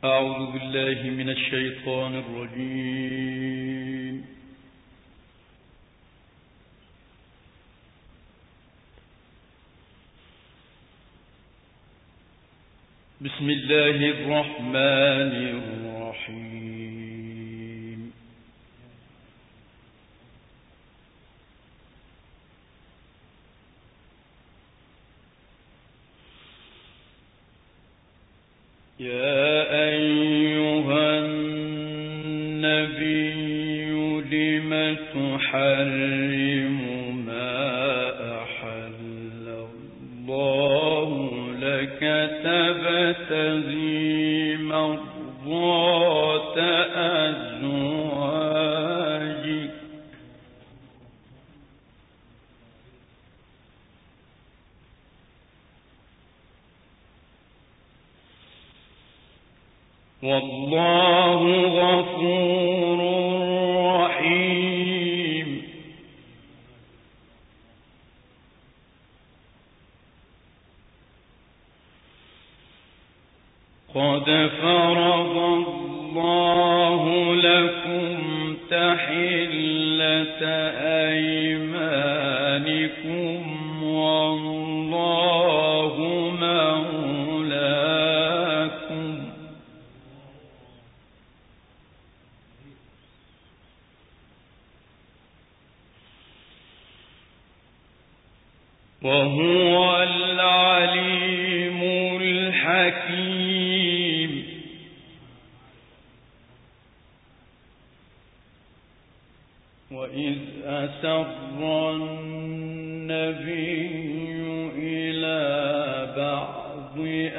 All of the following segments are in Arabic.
أعوذ بالله من الشيطان الرجيم. بسم الله الرحمن الرحيم. يا أيها النبي لم تحرم ما أحل الله لك تبتغي مرضات أزواجك والله غفور رحيم. قد فرض الله لكم تحلة أيمانكم والله مولاكم وهو العليم الحكيم. وإذ أسر النبي إلى بعض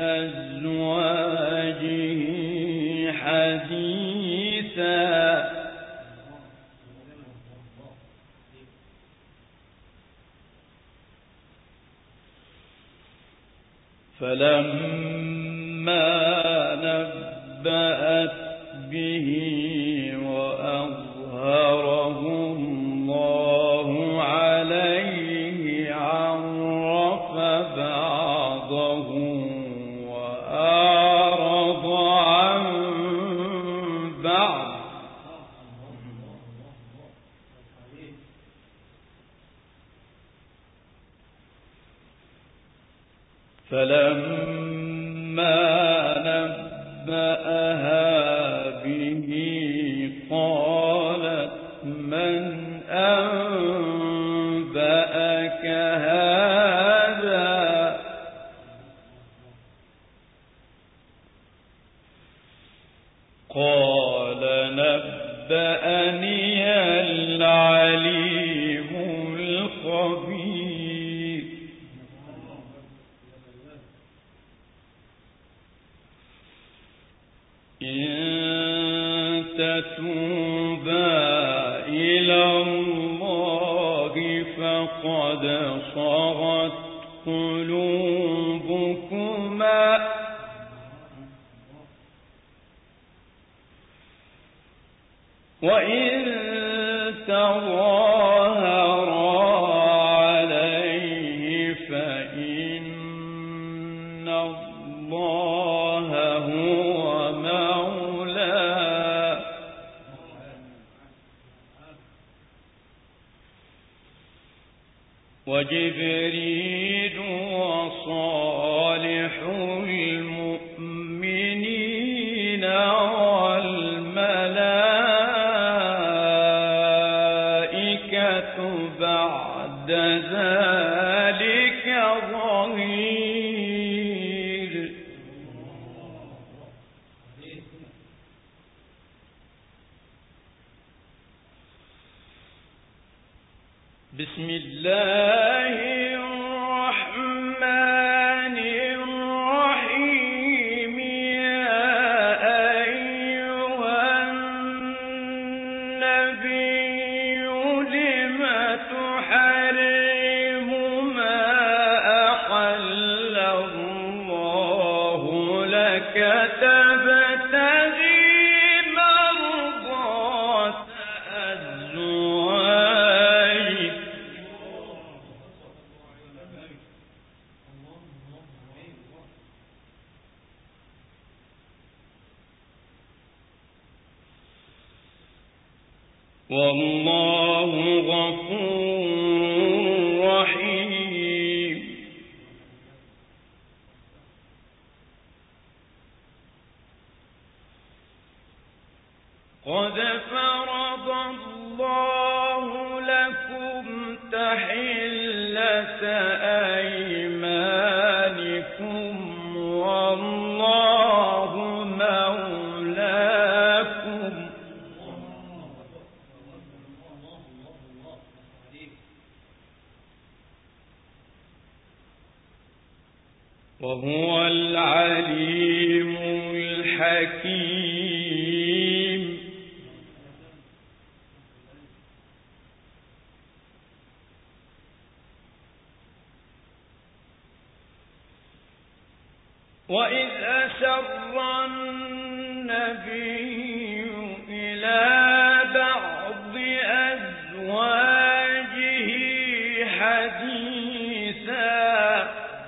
أزواجه حديثا فلما نبأت به وأظهره الله عليه عرف بعضه وأعرض عن بعض فلما نبأها به قالت من أنبأك هذا قال نبأني العليم الخبير. إن تتوبا إلى الله فقد صغت قلوبكما وإن تظاهرا عليه فإن الله هو مولاه وجبريل وصالح المؤمنين والملائكة بعد ذلك ظهير. بسم الله الرحمن والله غفور رحيم. قد فرض الله لكم تحلة أيمانكم والله مولاكم وهو العليم الحكيم. وإذ أسر النبي إلى بعض أزواجه حديثا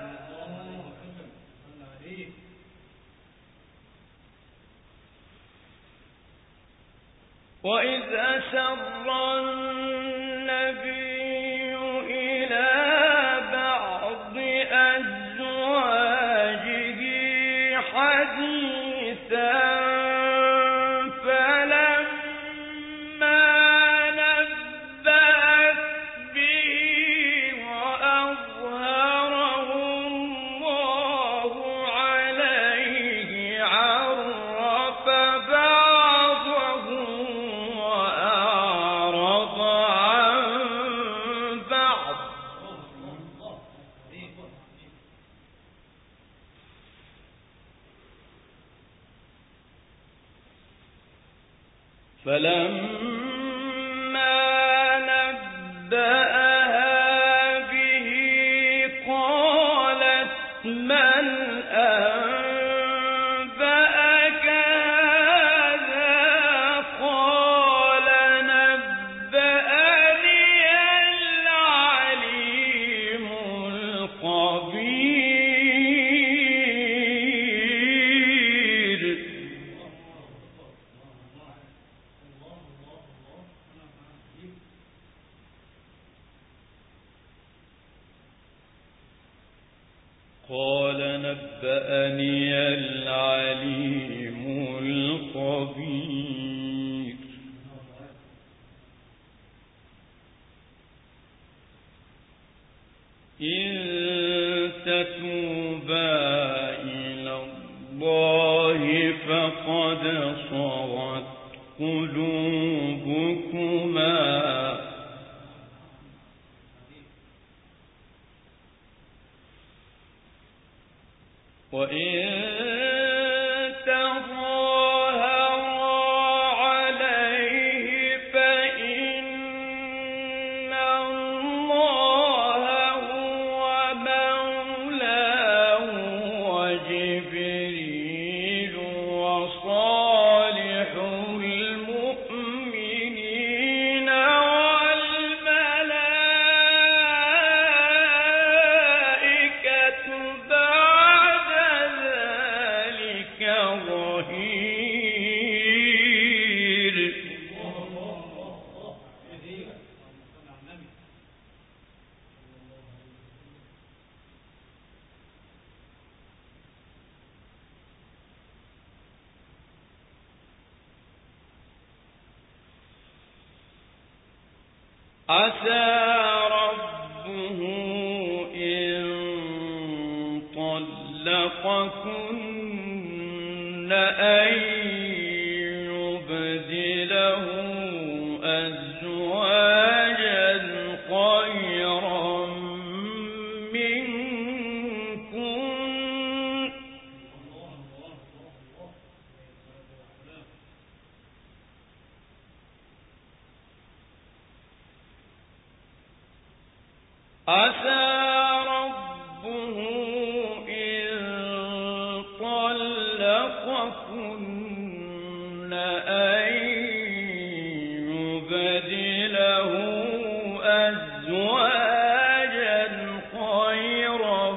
فلما نبأها به قالت من أنبأك هذا قال نبأني العليم الخبير. قال نبأني العليم الخبير. إن تتوبا إلى الله فقد صغت قلوبكما وإن تظاهرا عليه فإن الله هو مولاه وجبريل وصالح المؤمنين والملائكة بعد ذلك ظهير. عسى ربه إن طلقكن أن يبدله أزواجا خيرا منكن عسى ربه إن طلقكن أن يبدله أزواجا خيرا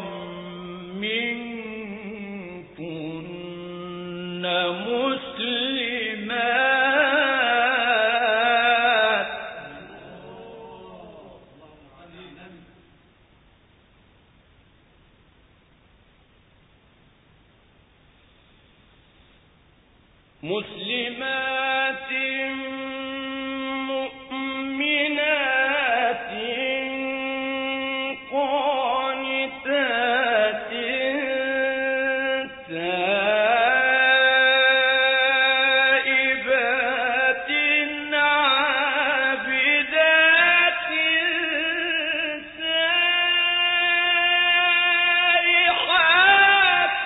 منكن مسلمات مسلمات مؤمنات قانتات تائبات عابدات سائحات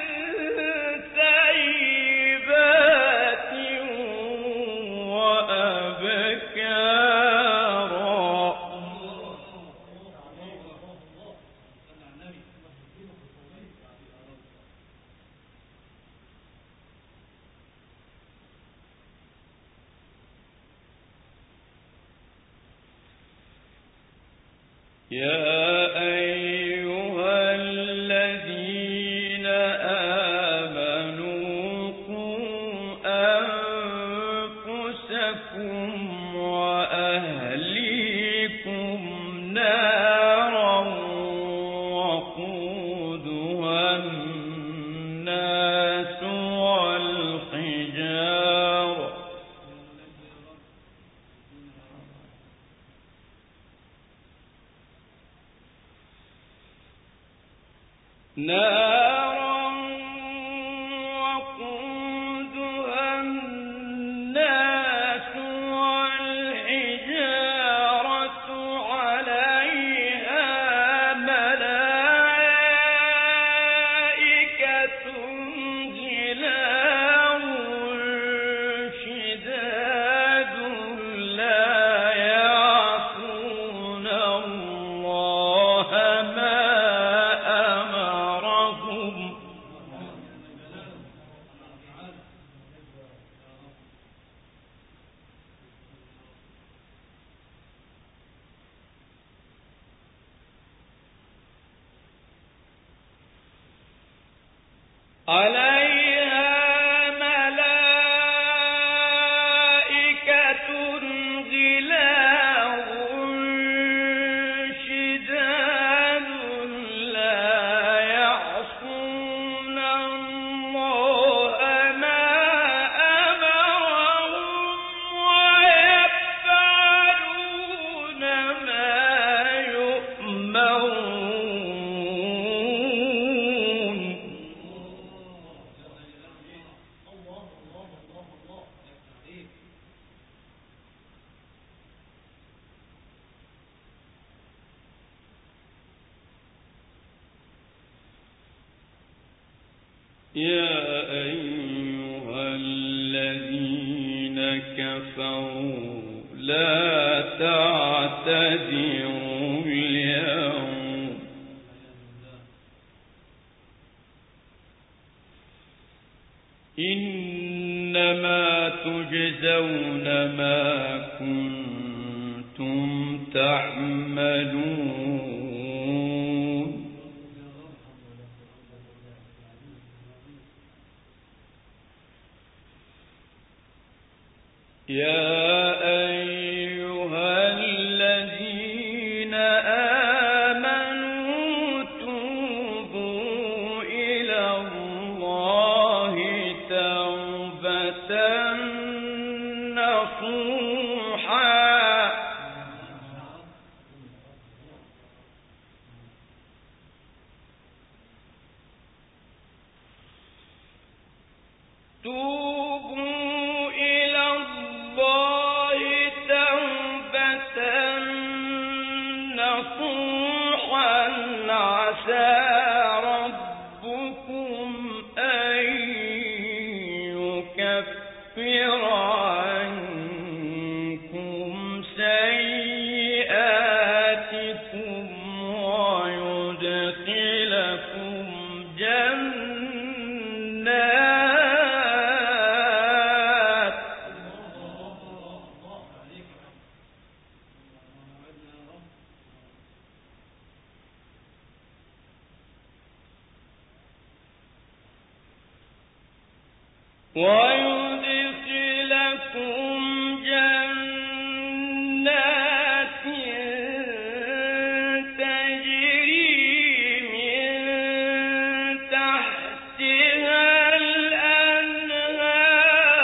ثيبات وأبكارا. يا أيها الذين آمنوا قوا أنفسكم وأهليكم نارا وقودها الناس والحجارة نارا وقودها الناس والحجارة عليها ملائكة غلاظ شداد لا يعصون الله ما أمرهم عليها ملائكة غلاظ شداد لا يعصون الله ما أمرهم ويفعلون ما يؤمرون. يا أيها الذين كفروا لا تعتذروا اليوم إنما تجزون ما كنتم تعملون. يا أيها الذين آمنوا توبوا إلى الله توبة نصوحا توبوا إلى الله توبة نصوحا عسى ربكم أن يكفر عنكم سيئاتكم ويدخلكم جنات تجري من تحتها الأنهار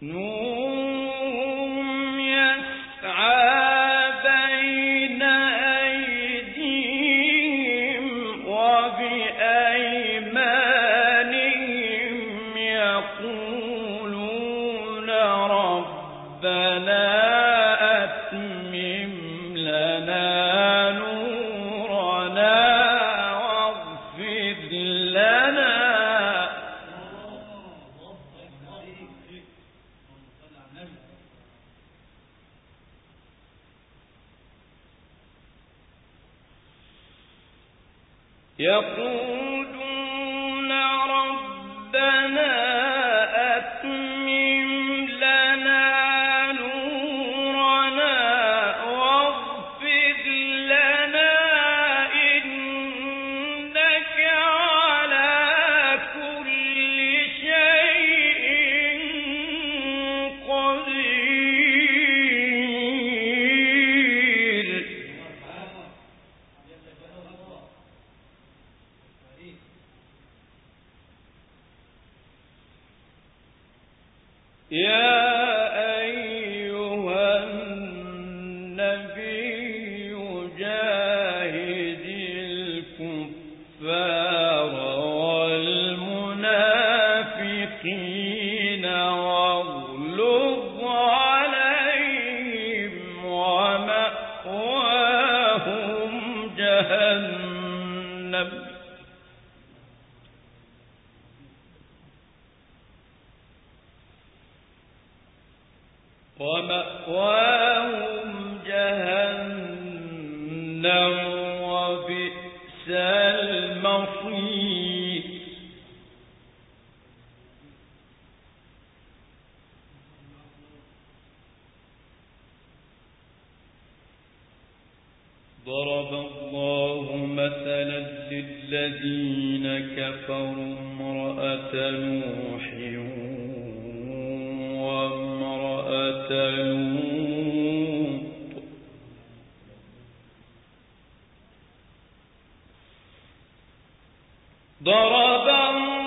نورهم يسعى بين أيديهم وبأيمانهم يقولون ربنا أتمم لنا نورنا واغفر لنا يقولون ربنا أتمم لنا نورنا واغفر لنا إنك على كل شيء قدير. يا أيها النبي جاهد الكفار والمنافقين واغلظ عليهم ومأواهم جهنم وبئس المصير. ضرب الله مثلا للذين كفروا امرأة نوح وامرأة لوط ضرب